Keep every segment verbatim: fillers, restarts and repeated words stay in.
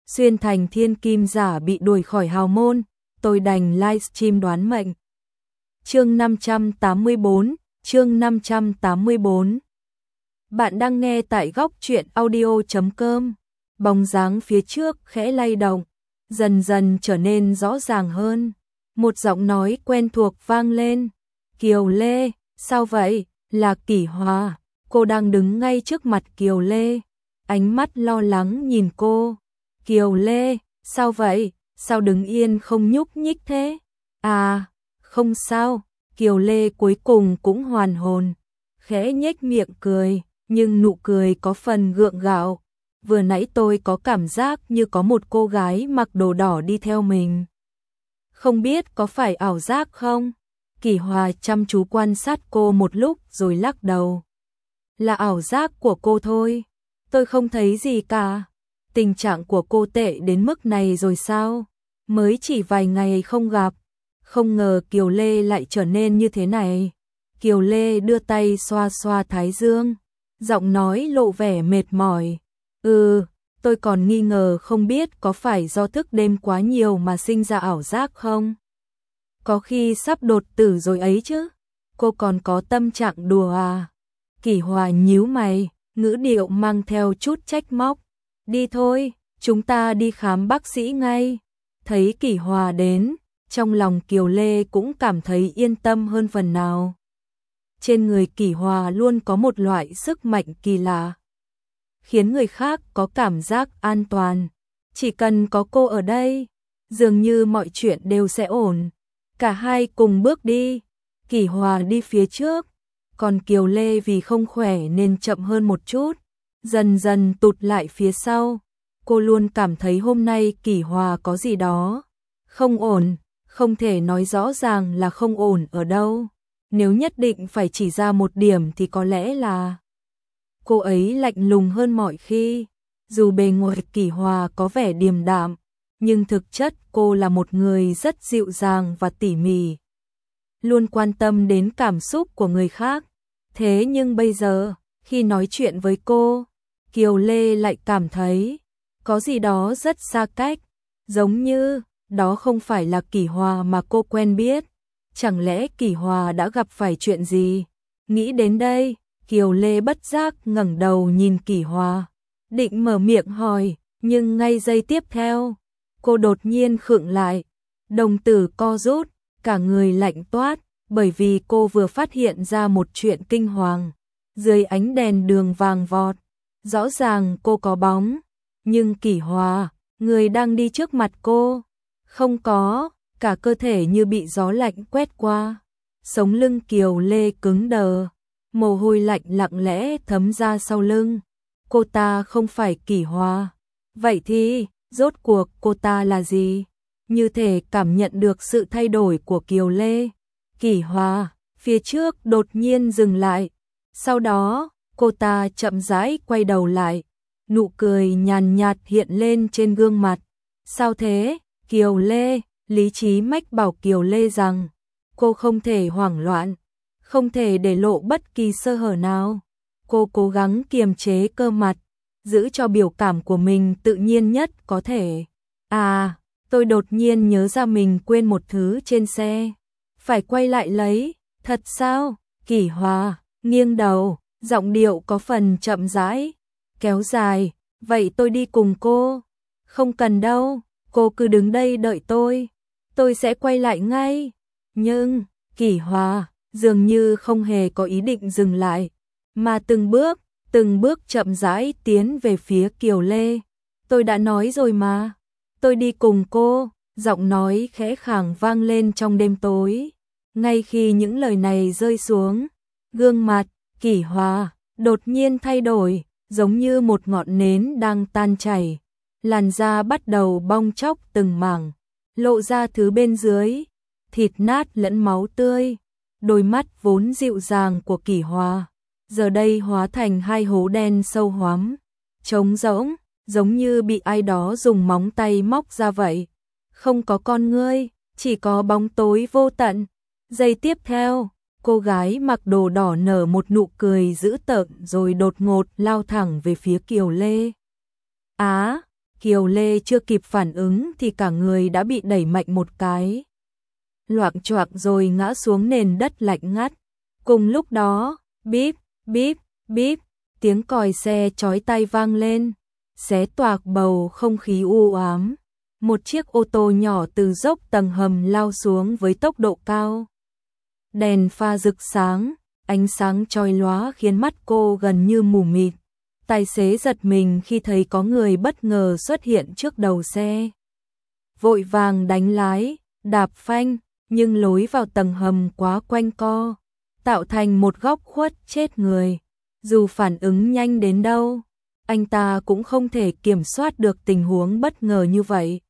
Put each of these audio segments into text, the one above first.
xuyên thành thiên kim giả bị đuổi khỏi hào môn, tôi đành livestream đoán mệnh. Chương năm trăm tám mươi bốn, chương năm trăm tám mươi bốn. Bạn đang nghe tại góc truyện audio chấm com. Bóng dáng phía trước khẽ lay động, dần dần trở nên rõ ràng hơn. Một giọng nói quen thuộc vang lên. Kiều Lê, sao vậy? Là Kỷ Hòa. Cô đang đứng ngay trước mặt Kiều Lê, ánh mắt lo lắng nhìn cô. Kiều Lê, sao vậy? Sao đứng yên không nhúc nhích thế? À, không sao. Kiều Lê cuối cùng cũng hoàn hồn, khẽ nhếch miệng cười, nhưng nụ cười có phần gượng gạo. Vừa nãy tôi có cảm giác như có một cô gái mặc đồ đỏ đi theo mình. Không biết có phải ảo giác không? Kỷ Hòa chăm chú quan sát cô một lúc rồi lắc đầu. Là ảo giác của cô thôi, tôi không thấy gì cả. Tình trạng của cô tệ đến mức này rồi sao? Mới chỉ vài ngày không gặp, không ngờ Kiều Lê lại trở nên như thế này. Kiều Lê đưa tay xoa xoa thái dương, giọng nói lộ vẻ mệt mỏi. Ừ, tôi còn nghi ngờ không biết có phải do thức đêm quá nhiều mà sinh ra ảo giác không? Có khi sắp đột tử rồi ấy chứ, cô còn có tâm trạng đùa à? Kỷ Hòa nhíu mày, ngữ điệu mang theo chút trách móc. Đi thôi, chúng ta đi khám bác sĩ ngay. Thấy Kỷ Hòa đến, trong lòng Kiều Lê cũng cảm thấy yên tâm hơn phần nào. Trên người Kỷ Hòa luôn có một loại sức mạnh kỳ lạ, khiến người khác có cảm giác an toàn. Chỉ cần có cô ở đây, dường như mọi chuyện đều sẽ ổn. Cả hai cùng bước đi, Kỷ Hòa đi phía trước, còn Kiều Lê vì không khỏe nên chậm hơn một chút, dần dần tụt lại phía sau. Cô luôn cảm thấy hôm nay Kỷ Hòa có gì đó không ổn, không thể nói rõ ràng là không ổn ở đâu. Nếu nhất định phải chỉ ra một điểm thì có lẽ là cô ấy lạnh lùng hơn mọi khi. Dù bề ngoài Kỷ Hòa có vẻ điềm đạm, nhưng thực chất cô là một người rất dịu dàng và tỉ mỉ, luôn quan tâm đến cảm xúc của người khác. Thế nhưng bây giờ, khi nói chuyện với cô, Kiều Lê lại cảm thấy có gì đó rất xa cách, giống như đó không phải là Kỷ Hòa mà cô quen biết. Chẳng lẽ Kỷ Hòa đã gặp phải chuyện gì? Nghĩ đến đây, Kiều Lê bất giác ngẩng đầu nhìn Kỷ Hòa, định mở miệng hỏi, nhưng ngay giây tiếp theo, cô đột nhiên khựng lại, đồng tử co rút, cả người lạnh toát, bởi vì cô vừa phát hiện ra một chuyện kinh hoàng. Dưới ánh đèn đường vàng vọt, rõ ràng cô có bóng, nhưng Kỷ Hòa, người đang đi trước mặt cô, không có, cả cơ thể như bị gió lạnh quét qua. Sống lưng Kiều Lê cứng đờ, mồ hôi lạnh lặng lẽ thấm ra sau lưng. Cô ta không phải Kỷ Hòa. Vậy thì, rốt cuộc cô ta là gì? Như thể cảm nhận được sự thay đổi của Kiều Lê, Kỷ Hòa phía trước đột nhiên dừng lại. Sau đó, cô ta chậm rãi quay đầu lại, nụ cười nhàn nhạt hiện lên trên gương mặt. Sao thế, Kiều Lê? Lý trí mách bảo Kiều Lê rằng cô không thể hoảng loạn, không thể để lộ bất kỳ sơ hở nào. Cô cố gắng kiềm chế cơ mặt, giữ cho biểu cảm của mình tự nhiên nhất có thể. À, tôi đột nhiên nhớ ra mình quên một thứ trên xe, phải quay lại lấy. Thật sao? Kỷ Hòa nghiêng đầu, giọng điệu có phần chậm rãi, kéo dài. Vậy tôi đi cùng cô? Không cần đâu, cô cứ đứng đây đợi tôi, tôi sẽ quay lại ngay. Nhưng Kỷ Hòa dường như không hề có ý định dừng lại, mà từng bước, từng bước chậm rãi tiến về phía Kiều Lê. Tôi đã nói rồi mà, tôi đi cùng cô. Giọng nói khẽ khàng vang lên trong đêm tối. Ngay khi những lời này rơi xuống, gương mặt Kỷ Hòa đột nhiên thay đổi, giống như một ngọn nến đang tan chảy. Làn da bắt đầu bong tróc từng mảng, lộ ra thứ bên dưới, thịt nát lẫn máu tươi. Đôi mắt vốn dịu dàng của Kỷ Hòa giờ đây hóa thành hai hố đen sâu hoắm, trống rỗng, giống như bị ai đó dùng móng tay móc ra vậy. Không có con ngươi, chỉ có bóng tối vô tận. Giây tiếp theo, cô gái mặc đồ đỏ nở một nụ cười dữ tợn rồi đột ngột lao thẳng về phía Kiều Lê. Á, Kiều Lê chưa kịp phản ứng thì cả người đã bị đẩy mạnh một cái. Loạng choạng rồi ngã xuống nền đất lạnh ngắt. Cùng lúc đó, bíp, bíp, bíp, tiếng còi xe chói tai vang lên, xé toạc bầu không khí u ám. Một chiếc ô tô nhỏ từ dốc tầng hầm lao xuống với tốc độ cao. Đèn pha rực sáng, ánh sáng chói lóa khiến mắt cô gần như mù mịt. Tài xế giật mình khi thấy có người bất ngờ xuất hiện trước đầu xe. Vội vàng đánh lái, đạp phanh, nhưng lối vào tầng hầm quá quanh co, tạo thành một góc khuất chết người. Dù phản ứng nhanh đến đâu, anh ta cũng không thể kiểm soát được tình huống bất ngờ như vậy.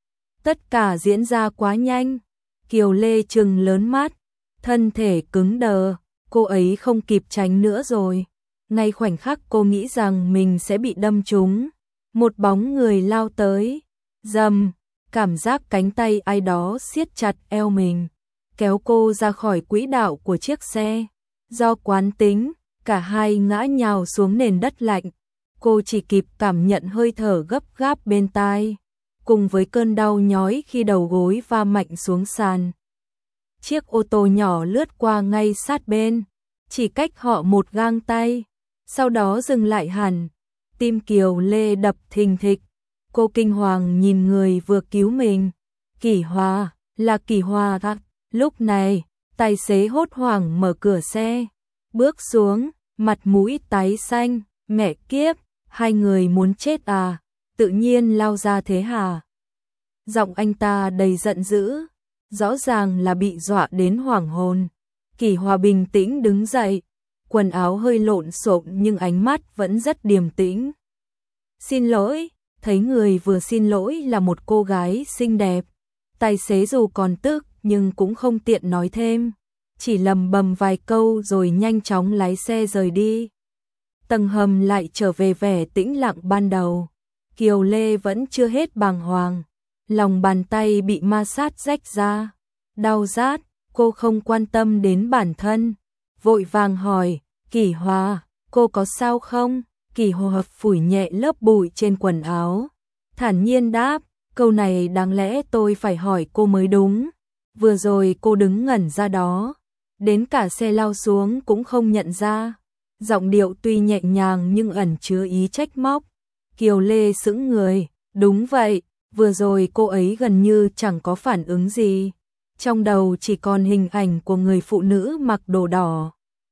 Tất cả diễn ra quá nhanh. Kiều Lê trừng lớn mắt, thân thể cứng đờ, cô ấy không kịp tránh nữa rồi. Ngay khoảnh khắc cô nghĩ rằng mình sẽ bị đâm trúng, một bóng người lao tới, rầm, cảm giác cánh tay ai đó siết chặt eo mình, kéo cô ra khỏi quỹ đạo của chiếc xe. Do quán tính, cả hai ngã nhào xuống nền đất lạnh. Cô chỉ kịp cảm nhận hơi thở gấp gáp bên tai, cùng với cơn đau nhói khi đầu gối va mạnh xuống sàn. Chiếc ô tô nhỏ lướt qua ngay sát bên, chỉ cách họ một gang tay, sau đó dừng lại hẳn. Tim Kiều Lê đập thình thịch, cô kinh hoàng nhìn người vừa cứu mình. Kỷ Hòa, là Kỷ Hòa thật. Lúc này, tài xế hốt hoảng mở cửa xe, bước xuống, mặt mũi tái xanh, mẹ kiếp, hai người muốn chết à, tự nhiên lao ra thế hả? Giọng anh ta đầy giận dữ, rõ ràng là bị dọa đến hoảng hồn. Kỷ Hòa bình tĩnh đứng dậy, quần áo hơi lộn xộn nhưng ánh mắt vẫn rất điềm tĩnh. Xin lỗi, thấy người vừa xin lỗi là một cô gái xinh đẹp. Tài xế dù còn tức nhưng cũng không tiện nói thêm, chỉ lầm bầm vài câu rồi nhanh chóng lái xe rời đi. Tầng hầm lại trở về vẻ tĩnh lặng ban đầu. Kiều Lê vẫn chưa hết bàng hoàng, lòng bàn tay bị ma sát rách ra, đau rát, cô không quan tâm đến bản thân, vội vàng hỏi, Kỷ Hòa, cô có sao không? Kỷ Hòa phủi nhẹ lớp bụi trên quần áo, thản nhiên đáp, câu này đáng lẽ tôi phải hỏi cô mới đúng. Vừa rồi cô đứng ngẩn ra đó, đến cả xe lao xuống cũng không nhận ra. Giọng điệu tuy nhẹ nhàng nhưng ẩn chứa ý trách móc. Kiều Lê sững người, đúng vậy, vừa rồi cô ấy gần như chẳng có phản ứng gì. Trong đầu chỉ còn hình ảnh của người phụ nữ mặc đồ đỏ.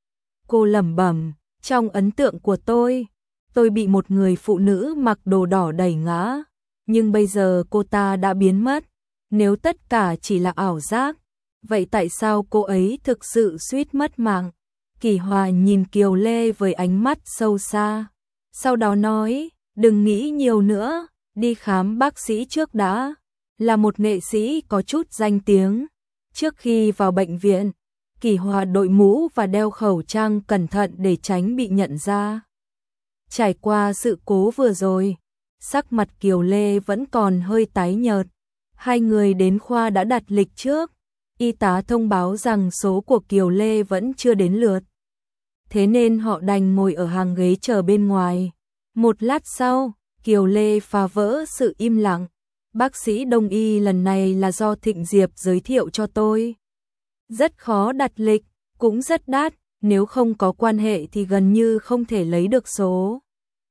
Cô lẩm bẩm, trong ấn tượng của tôi, tôi bị một người phụ nữ mặc đồ đỏ đẩy ngã, nhưng bây giờ cô ta đã biến mất. Nếu tất cả chỉ là ảo giác, vậy tại sao cô ấy thực sự suýt mất mạng? Kỷ Hòa nhìn Kiều Lê với ánh mắt sâu xa, sau đó nói, đừng nghĩ nhiều nữa, đi khám bác sĩ trước đã. Là một nghệ sĩ có chút danh tiếng, trước khi vào bệnh viện, Kỷ Hòa đội mũ và đeo khẩu trang cẩn thận để tránh bị nhận ra. Trải qua sự cố vừa rồi, sắc mặt Kiều Lê vẫn còn hơi tái nhợt. Hai người đến khoa đã đặt lịch trước, y tá thông báo rằng số của Kiều Lê vẫn chưa đến lượt. Thế nên họ đành ngồi ở hàng ghế chờ bên ngoài. Một lát sau, Kiều Lê phá vỡ sự im lặng. Bác sĩ đông y lần này là do Thịnh Diệp giới thiệu cho tôi. Rất khó đặt lịch, cũng rất đắt, nếu không có quan hệ thì gần như không thể lấy được số.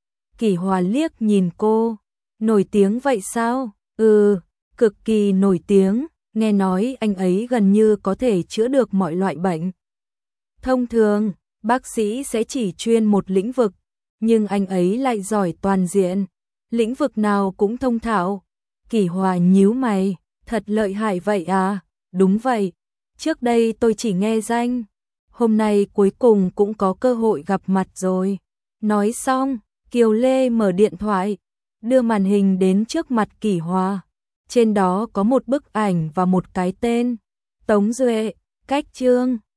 Kỷ Hòa liếc nhìn cô, nổi tiếng vậy sao? Ừ, cực kỳ nổi tiếng, nghe nói anh ấy gần như có thể chữa được mọi loại bệnh. Thông thường, bác sĩ sẽ chỉ chuyên một lĩnh vực, nhưng anh ấy lại giỏi toàn diện, lĩnh vực nào cũng thông thạo. Kỷ Hòa nhíu mày, thật lợi hại vậy à? Đúng vậy, trước đây tôi chỉ nghe danh, hôm nay cuối cùng cũng có cơ hội gặp mặt rồi. Nói xong, Kiều Lê mở điện thoại, đưa màn hình đến trước mặt Kỷ Hòa. Trên đó có một bức ảnh và một cái tên, Tống Duệ, Cách Chương.